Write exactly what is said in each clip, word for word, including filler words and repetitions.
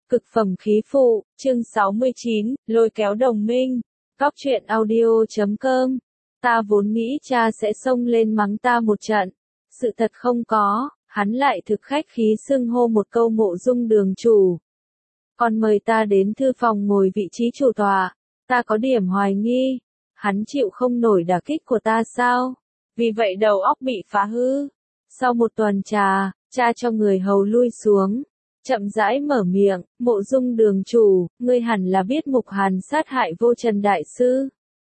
Cực phẩm khí phụ, chương sáu mươi chín, lôi kéo đồng minh. Góc truyện audio chấm com. Ta vốn nghĩ cha sẽ xông lên mắng ta một trận. Sự thật không có, hắn lại thực khách khí xưng hô một câu Mộ Dung đường chủ. Còn mời ta đến thư phòng ngồi vị trí chủ tọa. Ta có điểm hoài nghi. Hắn chịu không nổi đả kích của ta sao? Vì vậy đầu óc bị phá hư. Sau một tuần trà, cha cho người hầu lui xuống. Chậm rãi mở miệng, Mộ Dung đường chủ, ngươi hẳn là biết Mục Hàn sát hại Vô Trần đại sư.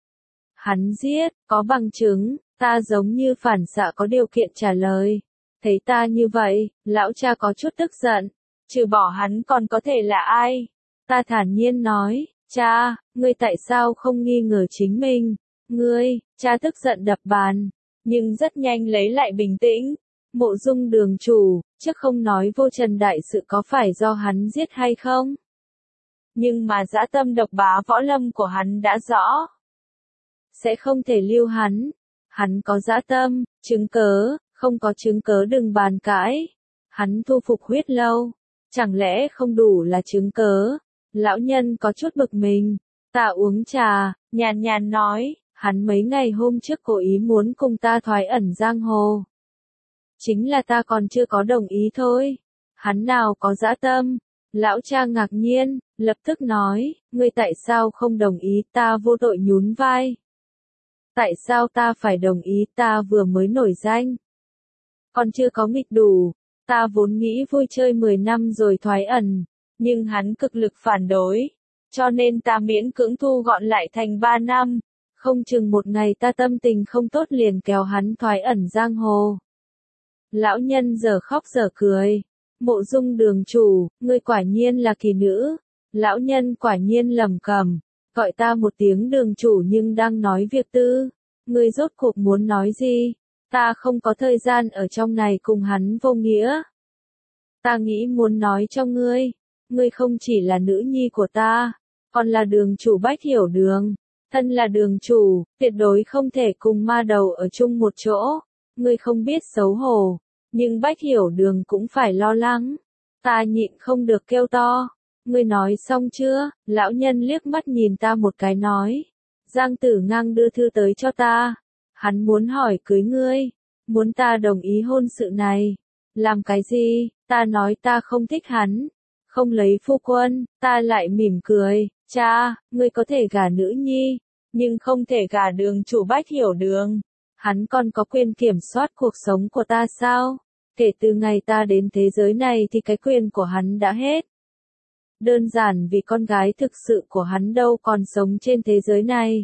Hắn giết, có bằng chứng, ta giống như phản xạ có điều kiện trả lời. Thấy ta như vậy, lão cha có chút tức giận, trừ bỏ hắn còn có thể là ai? Ta thản nhiên nói, cha, ngươi tại sao không nghi ngờ chính mình? Ngươi, cha tức giận đập bàn, nhưng rất nhanh lấy lại bình tĩnh. Mộ Dung đường chủ, trước không nói Vô Trần đại sự có phải do hắn giết hay không? Nhưng mà dã tâm độc bá võ lâm của hắn đã rõ. Sẽ không thể lưu hắn. Hắn có dã tâm, chứng cớ, không có chứng cớ đừng bàn cãi. Hắn thu phục huyết lâu. Chẳng lẽ không đủ là chứng cớ? Lão nhân có chút bực mình. Ta uống trà, nhàn nhàn nói, hắn mấy ngày hôm trước cố ý muốn cùng ta thoái ẩn giang hồ. Chính là ta còn chưa có đồng ý thôi. Hắn nào có dã tâm? Lão cha ngạc nhiên, lập tức nói, ngươi tại sao không đồng ý? Ta vô tội nhún vai. Tại sao ta phải đồng ý? Ta vừa mới nổi danh. Còn chưa có nghịch đủ. Ta vốn nghĩ vui chơi mười năm rồi thoái ẩn. Nhưng hắn cực lực phản đối. Cho nên ta miễn cưỡng thu gọn lại thành ba năm. Không chừng một ngày ta tâm tình không tốt liền kéo hắn thoái ẩn giang hồ. Lão nhân giờ khóc giờ cười. Mộ Dung đường chủ, ngươi quả nhiên là kỳ nữ. Lão nhân quả nhiên lẩm cẩm, gọi ta một tiếng đường chủ nhưng đang nói việc tư. Ngươi rốt cuộc muốn nói gì? Ta không có thời gian ở trong này cùng hắn vô nghĩa. Ta nghĩ muốn nói cho ngươi, ngươi không chỉ là nữ nhi của ta, còn là đường chủ Bách Hiểu Đường. Thân là đường chủ, tuyệt đối không thể cùng ma đầu ở chung một chỗ. Ngươi không biết xấu hổ. Nhưng Bách Hiểu Đường cũng phải lo lắng. Ta nhịn không được kêu to. Ngươi nói xong chưa? Lão nhân liếc mắt nhìn ta một cái nói. Giang Tử Ngang đưa thư tới cho ta. Hắn muốn hỏi cưới ngươi. Muốn ta đồng ý hôn sự này. Làm cái gì? Ta nói ta không thích hắn. Không lấy phu quân. Ta lại mỉm cười. Cha, ngươi có thể gả nữ nhi. Nhưng không thể gả đường chủ Bách Hiểu Đường. Hắn còn có quyền kiểm soát cuộc sống của ta sao? Kể từ ngày ta đến thế giới này thì cái quyền của hắn đã hết. Đơn giản vì con gái thực sự của hắn đâu còn sống trên thế giới này.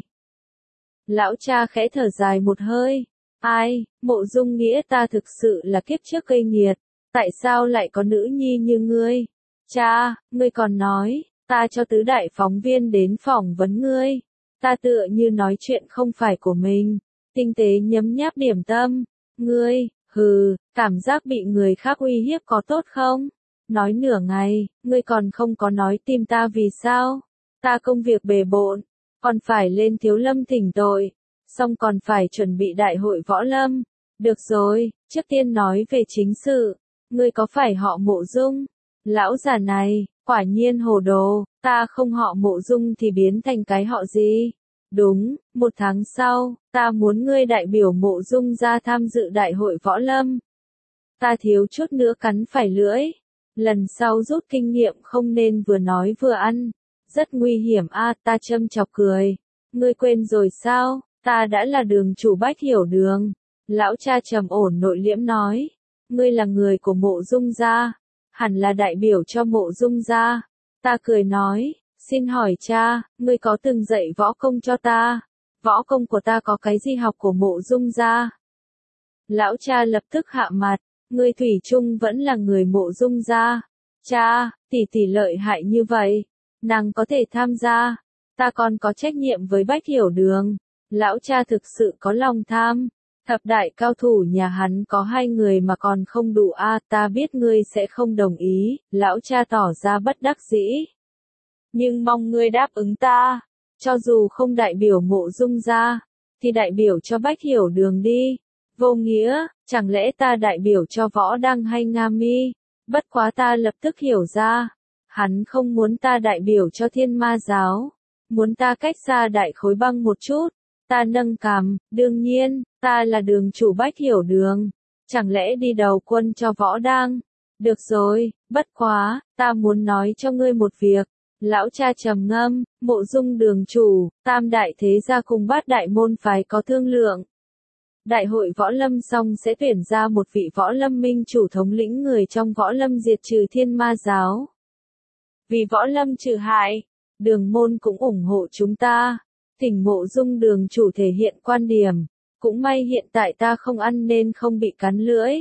Lão cha khẽ thở dài một hơi. Ai, Mộ Dung nghĩa ta thực sự là kiếp trước gây nghiệt. Tại sao lại có nữ nhi như ngươi? Cha, ngươi còn nói, ta cho tứ đại phóng viên đến phỏng vấn ngươi. Ta tựa như nói chuyện không phải của mình. Tinh tế nhấm nháp điểm tâm. Ngươi, hừ, cảm giác bị người khác uy hiếp có tốt không? Nói nửa ngày, ngươi còn không có nói tìm ta vì sao? Ta công việc bề bộn, còn phải lên Thiếu Lâm thỉnh tội, xong còn phải chuẩn bị đại hội võ lâm. Được rồi, trước tiên nói về chính sự, ngươi có phải họ Mộ Dung? Lão già này, quả nhiên hồ đồ, ta không họ Mộ Dung thì biến thành cái họ gì? Đúng, một tháng sau, ta muốn ngươi đại biểu Mộ Dung ra tham dự đại hội võ lâm. Ta thiếu chút nữa cắn phải lưỡi. Lần sau rút kinh nghiệm không nên vừa nói vừa ăn. Rất nguy hiểm a. À, ta châm chọc cười. Ngươi quên rồi sao, ta đã là đường chủ Bách Hiểu Đường. Lão cha trầm ổn nội liễm nói. Ngươi là người của Mộ Dung gia, hẳn là đại biểu cho Mộ Dung gia. Ta cười nói. Xin hỏi cha, ngươi có từng dạy võ công cho ta? Võ công của ta có cái gì học của Mộ Dung gia? Lão cha lập tức hạ mặt, ngươi thủy chung vẫn là người Mộ Dung gia. Cha, tỷ tỷ lợi hại như vậy, nàng có thể tham gia, ta còn có trách nhiệm với Bách Hiểu Đường. Lão cha thực sự có lòng tham. Thập đại cao thủ nhà hắn có hai người mà còn không đủ a. À, ta biết ngươi sẽ không đồng ý. Lão cha tỏ ra bất đắc dĩ. Nhưng mong ngươi đáp ứng ta, cho dù không đại biểu Mộ Dung gia, thì đại biểu cho Bách Hiểu Đường đi. Vô nghĩa, chẳng lẽ ta đại biểu cho Võ Đăng hay Nga Mi? Bất quá ta lập tức hiểu ra, Hắn không muốn ta đại biểu cho thiên ma giáo, muốn ta cách xa đại khối băng một chút. Ta nâng cằm, đương nhiên, ta là đường chủ Bách Hiểu Đường, chẳng lẽ đi đầu quân cho võ đang. Được rồi, bất quá, ta muốn nói cho ngươi một việc. Lão cha trầm ngâm, Mộ Dung đường chủ, tam đại thế gia cùng bát đại môn phái có thương lượng. Đại hội võ lâm xong sẽ tuyển ra một vị võ lâm minh chủ thống lĩnh người trong võ lâm diệt trừ thiên ma giáo. Vì võ lâm trừ hại, đường môn cũng ủng hộ chúng ta. Thỉnh Mộ Dung đường chủ thể hiện quan điểm, cũng may hiện tại ta không ăn nên không bị cắn lưỡi.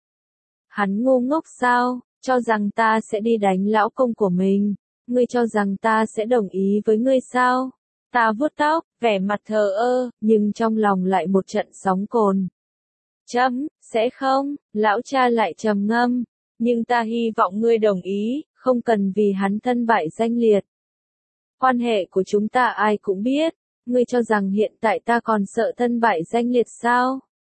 Hắn ngu ngốc sao, cho rằng ta sẽ đi đánh lão công của mình, ngươi cho rằng ta sẽ đồng ý với ngươi sao? Ta vuốt tóc, vẻ mặt thờ ơ, nhưng trong lòng lại một trận sóng cồn. Chấm, sẽ không, lão cha lại trầm ngâm, nhưng ta hy vọng ngươi đồng ý, không cần vì hắn thân bại danh liệt. Quan hệ của chúng ta ai cũng biết, ngươi cho rằng hiện tại ta còn sợ thân bại danh liệt sao?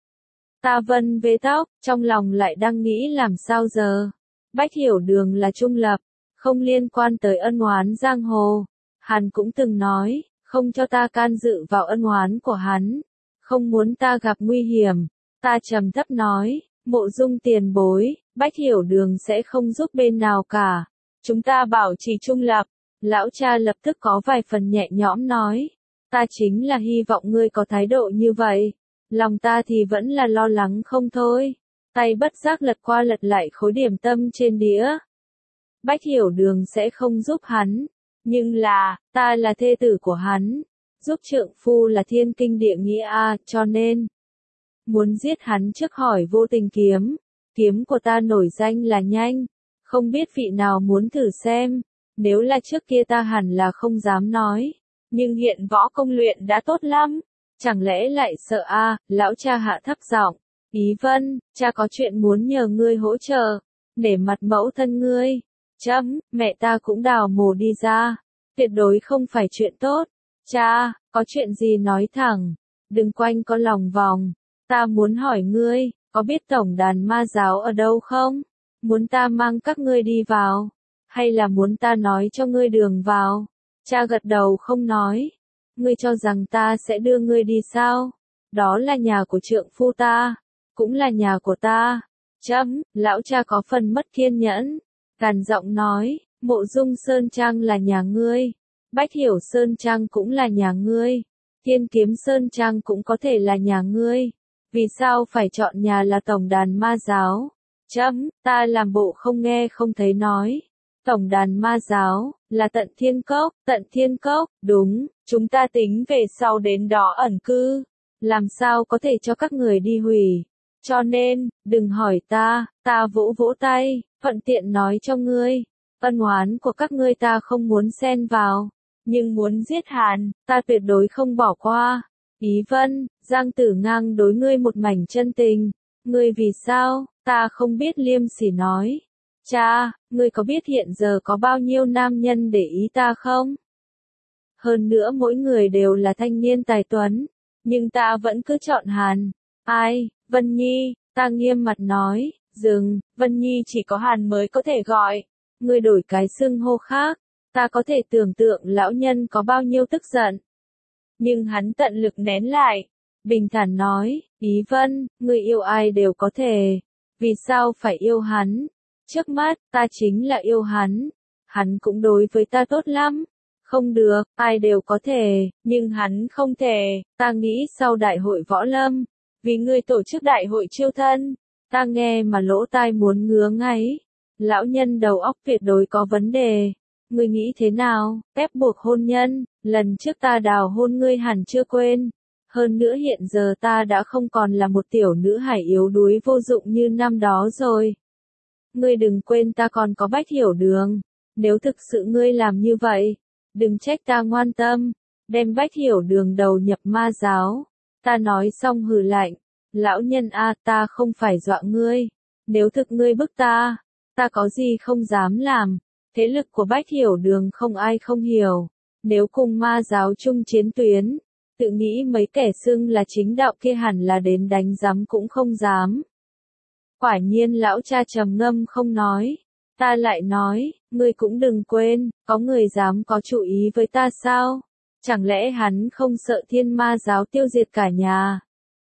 Ta vân vê tóc, trong lòng lại đang nghĩ làm sao giờ. Bách Hiểu Đường là trung lập, không liên quan tới ân oán giang hồ. Hắn cũng từng nói, không cho ta can dự vào ân oán của hắn, không muốn ta gặp nguy hiểm. Ta trầm thấp nói, Mộ Dung tiền bối, Bách Hiểu Đường sẽ không giúp bên nào cả. Chúng ta bảo trì trung lập. Lão cha lập tức có vài phần nhẹ nhõm nói, ta chính là hy vọng ngươi có thái độ như vậy. Lòng ta thì vẫn là lo lắng không thôi. Tay bất giác lật qua lật lại khối điểm tâm trên đĩa. Bách Hiểu Đường sẽ không giúp hắn, nhưng là, ta là thê tử của hắn, giúp trượng phu là thiên kinh địa nghĩa a, cho nên muốn giết hắn trước hỏi vô tình kiếm. Kiếm của ta nổi danh là nhanh, không biết vị nào muốn thử xem. Nếu là trước kia ta hẳn là không dám nói, nhưng hiện võ công luyện đã tốt lắm. Chẳng lẽ lại sợ a? À, lão cha hạ thấp giọng, Ý Vân, cha có chuyện muốn nhờ ngươi hỗ trợ, để mặt mẫu thân ngươi. Chấm, mẹ ta cũng đào mồ đi ra, tuyệt đối không phải chuyện tốt. Cha, có chuyện gì nói thẳng, đừng quanh có lòng vòng. Ta muốn hỏi ngươi, có biết tổng đàn ma giáo ở đâu không? Muốn ta mang các ngươi đi vào, hay là muốn ta nói cho ngươi đường vào? Cha gật đầu không nói. Ngươi cho rằng ta sẽ đưa ngươi đi sao? Đó là nhà của trượng phu ta, cũng là nhà của ta. Chấm, lão cha có phần mất kiên nhẫn, gằn giọng nói, Mộ Dung Sơn Trang là nhà ngươi, Bách Hiểu Sơn Trang cũng là nhà ngươi, Thiên Kiếm Sơn Trang cũng có thể là nhà ngươi. Vì sao phải chọn nhà là tổng đàn ma giáo? Chấm, ta làm bộ không nghe không thấy nói. Tổng đàn ma giáo, là tận thiên cốc, tận thiên cốc, đúng, chúng ta tính về sau đến đó ẩn cư, làm sao có thể cho các người đi hủy. Cho nên, đừng hỏi ta, ta vỗ vỗ tay, thuận tiện nói cho ngươi, ân oán của các ngươi ta không muốn xen vào, nhưng muốn giết Hàn, ta tuyệt đối không bỏ qua. Ý Vân, Giang Tử Ngang đối ngươi một mảnh chân tình, ngươi vì sao, ta không biết liêm sỉ nói. Cha, ngươi có biết hiện giờ có bao nhiêu nam nhân để ý ta không? Hơn nữa mỗi người đều là thanh niên tài tuấn, nhưng ta vẫn cứ chọn Hàn. Ai, Vân Nhi, ta nghiêm mặt nói, dừng, Vân Nhi chỉ có Hàn mới có thể gọi. Ngươi đổi cái xưng hô khác, ta có thể tưởng tượng lão nhân có bao nhiêu tức giận. Nhưng hắn tận lực nén lại, bình thản nói, Ý Vân, ngươi yêu ai đều có thể, vì sao phải yêu hắn? Trước mắt, ta chính là yêu hắn, hắn cũng đối với ta tốt lắm. Không được, ai đều có thể, nhưng hắn không thể. Ta nghĩ sau đại hội võ lâm, vì ngươi tổ chức đại hội chiêu thân, ta nghe mà lỗ tai muốn ngứa ngáy. Lão nhân đầu óc tuyệt đối có vấn đề. Ngươi nghĩ thế nào, ép buộc hôn nhân, lần trước ta đào hôn ngươi hẳn chưa quên. Hơn nữa hiện giờ ta đã không còn là một tiểu nữ hài yếu đuối vô dụng như năm đó rồi. Ngươi đừng quên ta còn có Bách Hiểu Đường. Nếu thực sự ngươi làm như vậy, đừng trách ta ngoan tâm, đem Bách Hiểu Đường đầu nhập ma giáo. Ta nói xong hừ lạnh, lão nhân a, ta không phải dọa ngươi. Nếu thực ngươi bức ta, ta có gì không dám làm. Thế lực của Bách Hiểu Đường không ai không hiểu. Nếu cùng ma giáo chung chiến tuyến, tự nghĩ mấy kẻ xưng là chính đạo kia hẳn là đến đánh giám cũng không dám. Quả nhiên lão cha trầm ngâm không nói. Ta lại nói, ngươi cũng đừng quên, có người dám có chủ ý với ta sao? Chẳng lẽ hắn không sợ thiên ma giáo tiêu diệt cả nhà?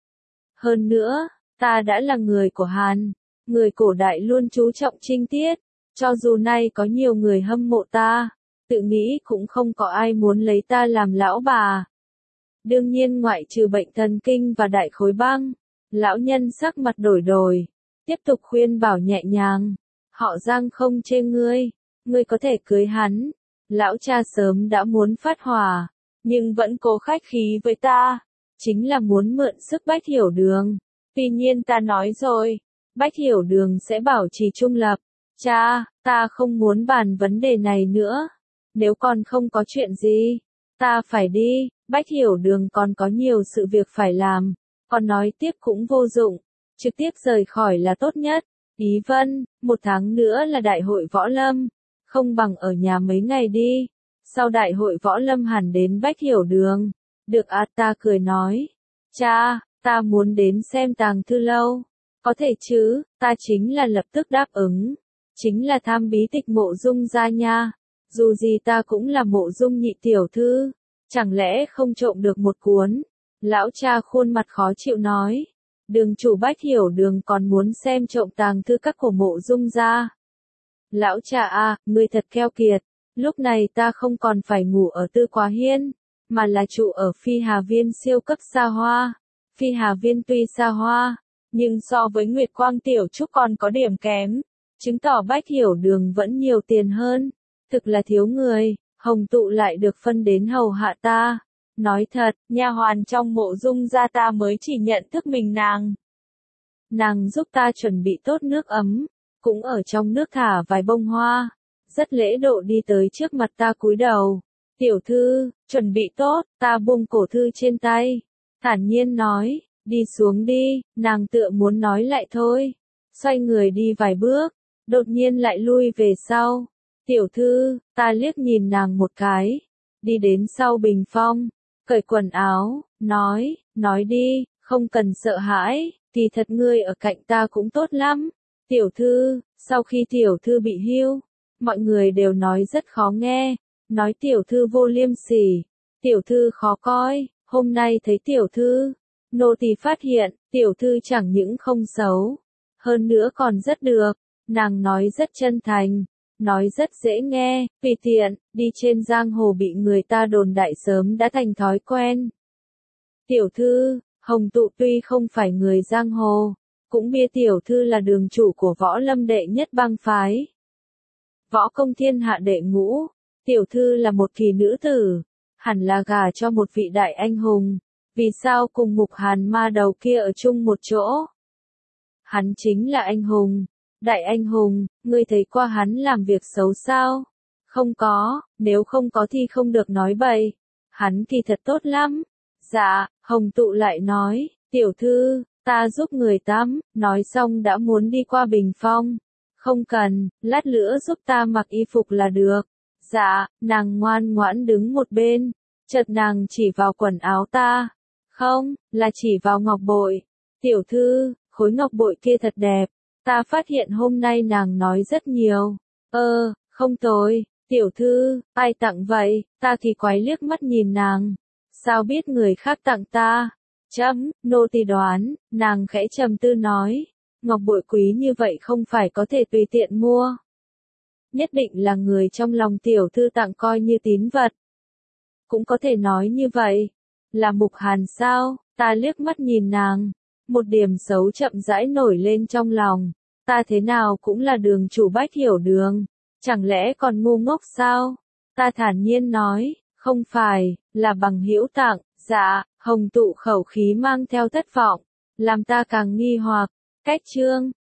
Hơn nữa, ta đã là người của Hàn, người cổ đại luôn chú trọng trinh tiết, cho dù nay có nhiều người hâm mộ ta, tự nghĩ cũng không có ai muốn lấy ta làm lão bà. Đương nhiên ngoại trừ bệnh thần kinh và đại khối băng, lão nhân sắc mặt đổi đổi, tiếp tục khuyên bảo nhẹ nhàng, họ Giang không chê ngươi, ngươi có thể cưới hắn. Lão cha sớm đã muốn phát hỏa, nhưng vẫn cố khách khí với ta, chính là muốn mượn sức Bách Hiểu Đường. Tuy nhiên ta nói rồi, Bách Hiểu Đường sẽ bảo trì trung lập. Cha, ta không muốn bàn vấn đề này nữa. Nếu còn không có chuyện gì, ta phải đi, Bách Hiểu Đường còn có nhiều sự việc phải làm, còn nói tiếp cũng vô dụng, trực tiếp rời khỏi là tốt nhất. Ý Vân, một tháng nữa là đại hội võ lâm, không bằng ở nhà mấy ngày đi, sau đại hội võ lâm hẳn đến Bách Hiểu Đường. Được à, ta cười nói, cha, ta muốn đến xem tàng thư lâu, có thể chứ, ta chính là lập tức đáp ứng, chính là tham bí tịch Mộ Dung gia nha, dù gì ta cũng là Mộ Dung nhị tiểu thư, chẳng lẽ không trộm được một cuốn. Lão cha khuôn mặt khó chịu nói, Đường chủ Bách Hiểu Đường còn muốn xem trộm tàng thư các của Mộ Dung gia. Lão cha à, ngươi thật keo kiệt, lúc này ta không còn phải ngủ ở Tư Quá Hiên, mà là trụ ở Phi Hà Viên siêu cấp xa hoa. Phi Hà Viên tuy xa hoa, nhưng so với Nguyệt Quang Tiểu Trúc còn có điểm kém, chứng tỏ Bách Hiểu Đường vẫn nhiều tiền hơn, thực là thiếu người. Hồng Tụ lại được phân đến hầu hạ ta. Nói thật, nha hoàn trong Mộ Dung gia ta mới chỉ nhận thức mình nàng. Nàng giúp ta chuẩn bị tốt nước ấm, cũng ở trong nước thả vài bông hoa, rất lễ độ đi tới trước mặt ta cúi đầu. Tiểu thư, chuẩn bị tốt, ta buông cổ thư trên tay, thản nhiên nói, đi xuống đi. Nàng tựa muốn nói lại thôi, xoay người đi vài bước, đột nhiên lại lui về sau. Tiểu thư, ta liếc nhìn nàng một cái, đi đến sau bình phong, cởi quần áo, nói, nói đi, không cần sợ hãi, kỳ thật ngươi ở cạnh ta cũng tốt lắm. Tiểu thư, sau khi tiểu thư bị hưu, mọi người đều nói rất khó nghe, nói tiểu thư vô liêm sỉ, tiểu thư khó coi, hôm nay thấy tiểu thư, nô tỳ phát hiện, tiểu thư chẳng những không xấu, hơn nữa còn rất được, nàng nói rất chân thành, nói rất dễ nghe, tùy tiện, đi trên giang hồ bị người ta đồn đại sớm đã thành thói quen. Tiểu thư, Hồng Tụ tuy không phải người giang hồ, cũng bia tiểu thư là đường chủ của võ lâm đệ nhất bang phái. Võ công thiên hạ đệ ngũ, tiểu thư là một kỳ nữ tử, hẳn là gả cho một vị đại anh hùng, vì sao cùng Mục Hàn ma đầu kia ở chung một chỗ? Hắn chính là anh hùng, đại anh hùng, ngươi thấy qua hắn làm việc xấu sao? Không có, nếu không có thì không được nói bậy, hắn kỳ thật tốt lắm. Dạ, Hồng Tụ lại nói, tiểu thư, ta giúp người tắm, nói xong đã muốn đi qua bình phong. Không cần, lát nữa giúp ta mặc y phục là được. Dạ, nàng ngoan ngoãn đứng một bên, chợt nàng chỉ vào quần áo ta. Không, là chỉ vào ngọc bội. Tiểu thư, khối ngọc bội kia thật đẹp, ta phát hiện hôm nay nàng nói rất nhiều. Ơ, không tồi, tiểu thư, ai tặng vậy? Ta kỳ quái liếc mắt nhìn nàng. Sao biết người khác tặng ta? Chấm, nô tỳ đoán, nàng khẽ trầm tư nói, ngọc bội quý như vậy không phải có thể tùy tiện mua. Nhất định là người trong lòng tiểu thư tặng coi như tín vật. Cũng có thể nói như vậy, là Mục Hàn sao? Ta liếc mắt nhìn nàng, một điểm xấu chậm rãi nổi lên trong lòng. Ta thế nào cũng là đường chủ Bách Hiểu Đường, chẳng lẽ còn ngu ngốc sao? Ta thản nhiên nói, không phải, là bằng hữu tặng. Dạ, Hồng Tụ khẩu khí mang theo thất vọng, làm ta càng nghi hoặc. Cách chương